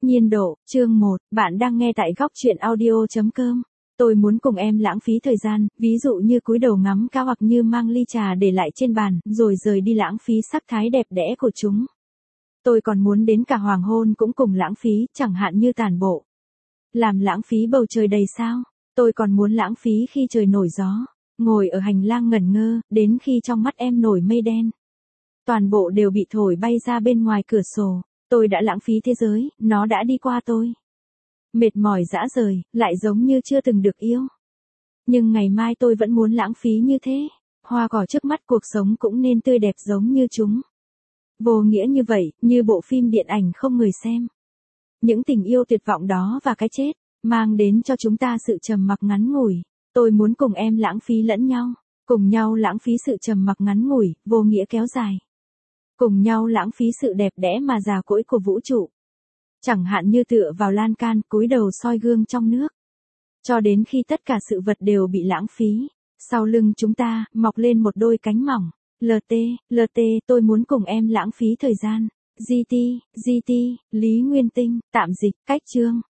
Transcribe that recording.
Nhiên độ, chương 1, bạn đang nghe tại góc truyện audio.com. Tôi muốn cùng em lãng phí thời gian, ví dụ như cúi đầu ngắm cao hoặc như mang ly trà để lại trên bàn, rồi rời đi lãng phí sắc thái đẹp đẽ của chúng. Tôi còn muốn đến cả hoàng hôn cũng cùng lãng phí, chẳng hạn như tản bộ. Làm lãng phí bầu trời đầy sao. Tôi còn muốn lãng phí khi trời nổi gió. Ngồi ở hành lang ngẩn ngơ, đến khi trong mắt em nổi mây đen. Toàn bộ đều bị thổi bay ra bên ngoài cửa sổ. Tôi đã lãng phí thế giới, nó đã đi qua tôi. Mệt mỏi rã rời, lại giống như chưa từng được yêu. Nhưng ngày mai tôi vẫn muốn lãng phí như thế. Hoa cỏ trước mắt cuộc sống cũng nên tươi đẹp giống như chúng. Vô nghĩa như vậy, như bộ phim điện ảnh không người xem. Những tình yêu tuyệt vọng đó và cái chết, mang đến cho chúng ta sự trầm mặc ngắn ngủi. Tôi muốn cùng em lãng phí lẫn nhau. Cùng nhau lãng phí sự trầm mặc ngắn ngủi, vô nghĩa kéo dài. Cùng nhau lãng phí sự đẹp đẽ mà già cỗi của vũ trụ. Chẳng hạn như tựa vào lan can, cúi đầu soi gương trong nước. Cho đến khi tất cả sự vật đều bị lãng phí. Sau lưng chúng ta, mọc lên một đôi cánh mỏng. LT, tôi muốn cùng em lãng phí thời gian. GT, Lý Nguyên Tinh, tạm dịch, cách chương.